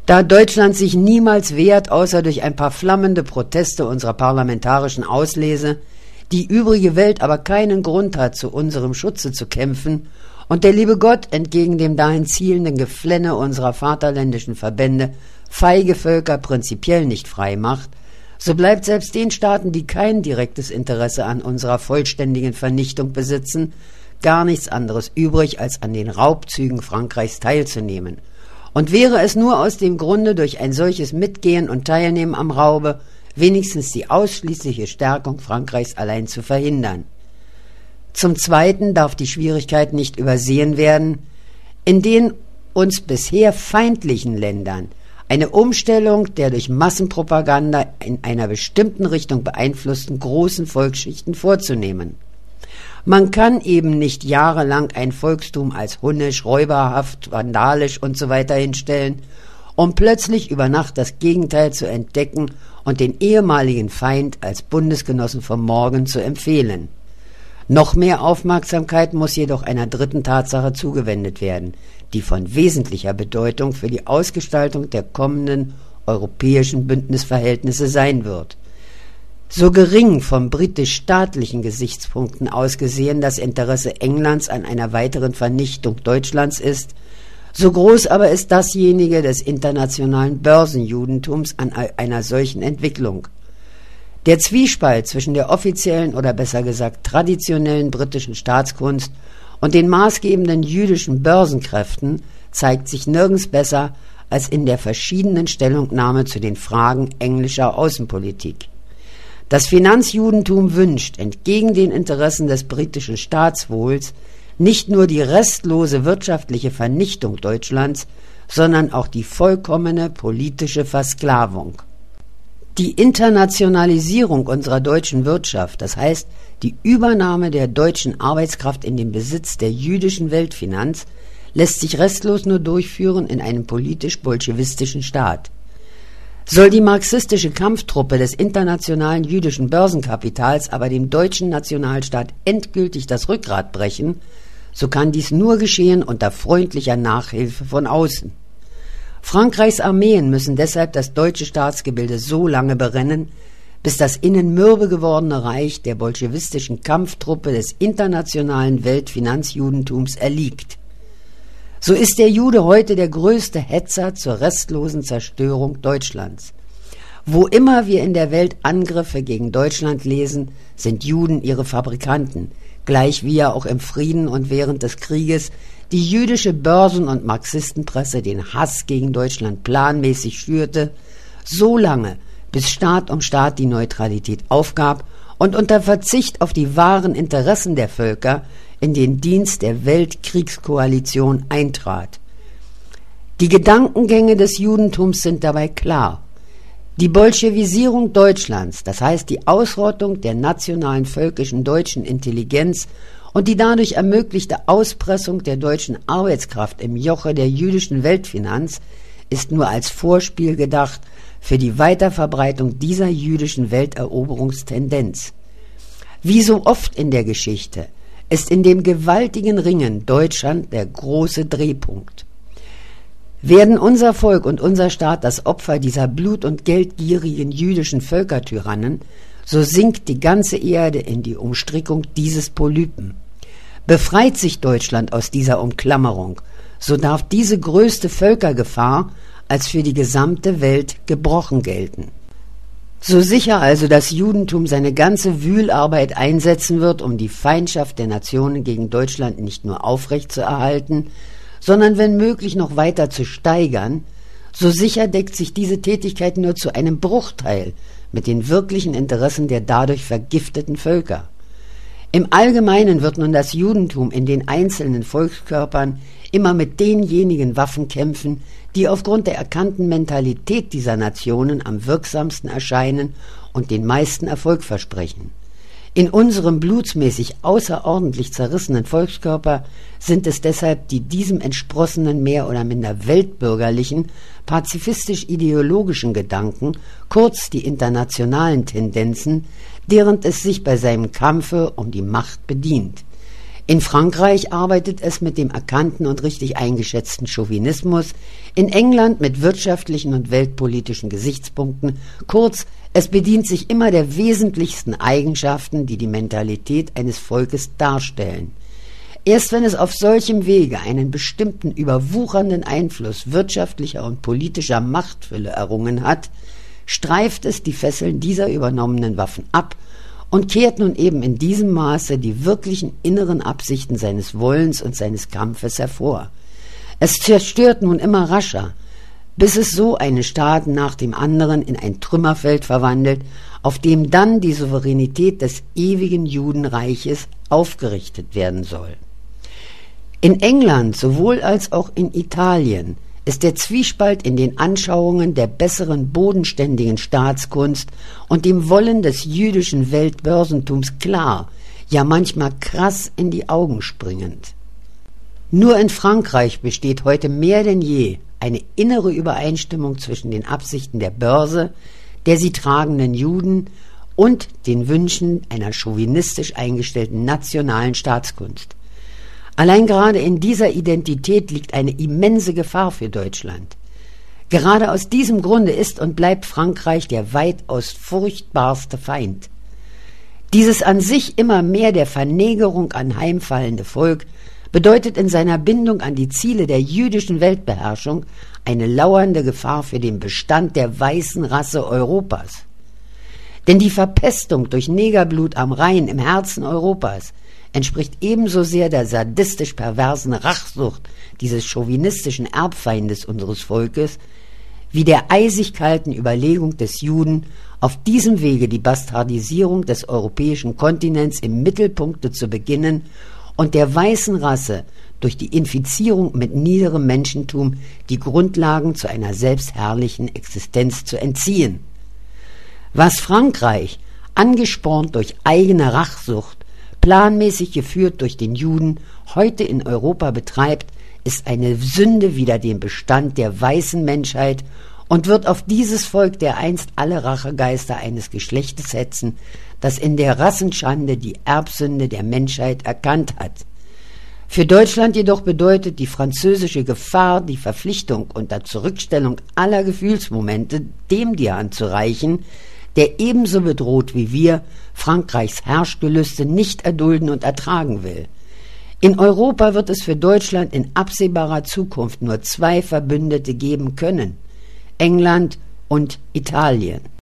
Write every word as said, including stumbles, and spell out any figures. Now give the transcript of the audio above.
Da Deutschland sich niemals wehrt, außer durch ein paar flammende Proteste unserer parlamentarischen Auslese, die übrige Welt aber keinen Grund hat, zu unserem Schutze zu kämpfen, und der liebe Gott entgegen dem dahin zielenden Geflenne unserer vaterländischen Verbände feige Völker prinzipiell nicht frei macht, so bleibt selbst den Staaten, die kein direktes Interesse an unserer vollständigen Vernichtung besitzen, gar nichts anderes übrig, als an den Raubzügen Frankreichs teilzunehmen. Und wäre es nur aus dem Grunde, durch ein solches Mitgehen und Teilnehmen am Raube wenigstens die ausschließliche Stärkung Frankreichs allein zu verhindern. Zum Zweiten darf die Schwierigkeit nicht übersehen werden, in den uns bisher feindlichen Ländern eine Umstellung der durch Massenpropaganda in einer bestimmten Richtung beeinflussten großen Volksschichten vorzunehmen. Man kann eben nicht jahrelang ein Volkstum als hunnisch, räuberhaft, vandalisch usw. hinstellen, um plötzlich über Nacht das Gegenteil zu entdecken und den ehemaligen Feind als Bundesgenossen vom Morgen zu empfehlen. Noch mehr Aufmerksamkeit muss jedoch einer dritten Tatsache zugewendet werden, die von wesentlicher Bedeutung für die Ausgestaltung der kommenden europäischen Bündnisverhältnisse sein wird. So gering vom britisch-staatlichen Gesichtspunkten aus gesehen das Interesse Englands an einer weiteren Vernichtung Deutschlands ist, so groß aber ist dasjenige des internationalen Börsenjudentums an einer solchen Entwicklung. Der Zwiespalt zwischen der offiziellen oder besser gesagt traditionellen britischen Staatskunst und den maßgebenden jüdischen Börsenkräften zeigt sich nirgends besser als in der verschiedenen Stellungnahme zu den Fragen englischer Außenpolitik. Das Finanzjudentum wünscht, entgegen den Interessen des britischen Staatswohls, nicht nur die restlose wirtschaftliche Vernichtung Deutschlands, sondern auch die vollkommene politische Versklavung. Die Internationalisierung unserer deutschen Wirtschaft, das heißt die Übernahme der deutschen Arbeitskraft in den Besitz der jüdischen Weltfinanz, lässt sich restlos nur durchführen in einem politisch-bolschewistischen Staat. Soll die marxistische Kampftruppe des internationalen jüdischen Börsenkapitals aber dem deutschen Nationalstaat endgültig das Rückgrat brechen, so kann dies nur geschehen unter freundlicher Nachhilfe von außen. Frankreichs Armeen müssen deshalb das deutsche Staatsgebilde so lange berennen, bis das innen mürbe gewordene Reich der bolschewistischen Kampftruppe des internationalen Weltfinanzjudentums erliegt. So ist der Jude heute der größte Hetzer zur restlosen Zerstörung Deutschlands. Wo immer wir in der Welt Angriffe gegen Deutschland lesen, sind Juden ihre Fabrikanten, gleich wie ja auch im Frieden und während des Krieges die jüdische Börsen- und Marxistenpresse den Hass gegen Deutschland planmäßig schürte, so lange, bis Staat um Staat die Neutralität aufgab und unter Verzicht auf die wahren Interessen der Völker in den Dienst der Weltkriegskoalition eintrat. Die Gedankengänge des Judentums sind dabei klar. Die Bolschewisierung Deutschlands, das heißt die Ausrottung der nationalen völkischen deutschen Intelligenz und die dadurch ermöglichte Auspressung der deutschen Arbeitskraft im Joche der jüdischen Weltfinanz, ist nur als Vorspiel gedacht für die Weiterverbreitung dieser jüdischen Welteroberungstendenz. Wie so oft in der Geschichte ist in dem gewaltigen Ringen Deutschland der große Drehpunkt. Werden unser Volk und unser Staat das Opfer dieser blut- und geldgierigen jüdischen Völkertyrannen, so sinkt die ganze Erde in die Umstrickung dieses Polypen. Befreit sich Deutschland aus dieser Umklammerung, so darf diese größte Völkergefahr als für die gesamte Welt gebrochen gelten. So sicher also das Judentum seine ganze Wühlarbeit einsetzen wird, um die Feindschaft der Nationen gegen Deutschland nicht nur aufrechtzuerhalten, sondern wenn möglich noch weiter zu steigern, so sicher deckt sich diese Tätigkeit nur zu einem Bruchteil mit den wirklichen Interessen der dadurch vergifteten Völker. Im Allgemeinen wird nun das Judentum in den einzelnen Volkskörpern immer mit denjenigen Waffen kämpfen, die aufgrund der erkannten Mentalität dieser Nationen am wirksamsten erscheinen und den meisten Erfolg versprechen. In unserem blutsmäßig außerordentlich zerrissenen Volkskörper sind es deshalb die diesem entsprossenen mehr oder minder weltbürgerlichen, pazifistisch-ideologischen Gedanken, kurz die internationalen Tendenzen, deren es sich bei seinem Kampfe um die Macht bedient. In Frankreich arbeitet es mit dem erkannten und richtig eingeschätzten Chauvinismus, in England mit wirtschaftlichen und weltpolitischen Gesichtspunkten. Kurz, es bedient sich immer der wesentlichsten Eigenschaften, die die Mentalität eines Volkes darstellen. Erst wenn es auf solchem Wege einen bestimmten überwuchernden Einfluss wirtschaftlicher und politischer Machtfülle errungen hat, streift es die Fesseln dieser übernommenen Waffen ab und kehrt nun eben in diesem Maße die wirklichen inneren Absichten seines Wollens und seines Kampfes hervor. Es zerstört nun immer rascher, bis es so einen Staat nach dem anderen in ein Trümmerfeld verwandelt, auf dem dann die Souveränität des ewigen Judenreiches aufgerichtet werden soll. In England sowohl als auch in Italien ist der Zwiespalt in den Anschauungen der besseren bodenständigen Staatskunst und dem Wollen des jüdischen Weltbörsentums klar, ja manchmal krass in die Augen springend. Nur in Frankreich besteht heute mehr denn je eine innere Übereinstimmung zwischen den Absichten der Börse, der sie tragenden Juden und den Wünschen einer chauvinistisch eingestellten nationalen Staatskunst. Allein gerade in dieser Identität liegt eine immense Gefahr für Deutschland. Gerade aus diesem Grunde ist und bleibt Frankreich der weitaus furchtbarste Feind. Dieses an sich immer mehr der Vernägerung anheimfallende Volk bedeutet in seiner Bindung an die Ziele der jüdischen Weltbeherrschung eine lauernde Gefahr für den Bestand der weißen Rasse Europas. Denn die Verpestung durch Negerblut am Rhein im Herzen Europas entspricht ebenso sehr der sadistisch perversen Rachsucht dieses chauvinistischen Erbfeindes unseres Volkes, wie der eisig kalten Überlegung des Juden, auf diesem Wege die Bastardisierung des europäischen Kontinents im Mittelpunkte zu beginnen und der weißen Rasse durch die Infizierung mit niederem Menschentum die Grundlagen zu einer selbstherrlichen Existenz zu entziehen. Was Frankreich, angespornt durch eigene Rachsucht, planmäßig geführt durch den Juden, heute in Europa betreibt, ist eine Sünde wider den Bestand der weißen Menschheit und wird auf dieses Volk dereinst alle Rachegeister eines Geschlechtes hetzen, das in der Rassenschande die Erbsünde der Menschheit erkannt hat. Für Deutschland jedoch bedeutet die französische Gefahr die Verpflichtung unter Zurückstellung aller Gefühlsmomente dem die Hand zu reichen, der ebenso bedroht wie wir Frankreichs Herrschgelüste nicht erdulden und ertragen will. In Europa wird es für Deutschland in absehbarer Zukunft nur zwei Verbündete geben können: England und Italien.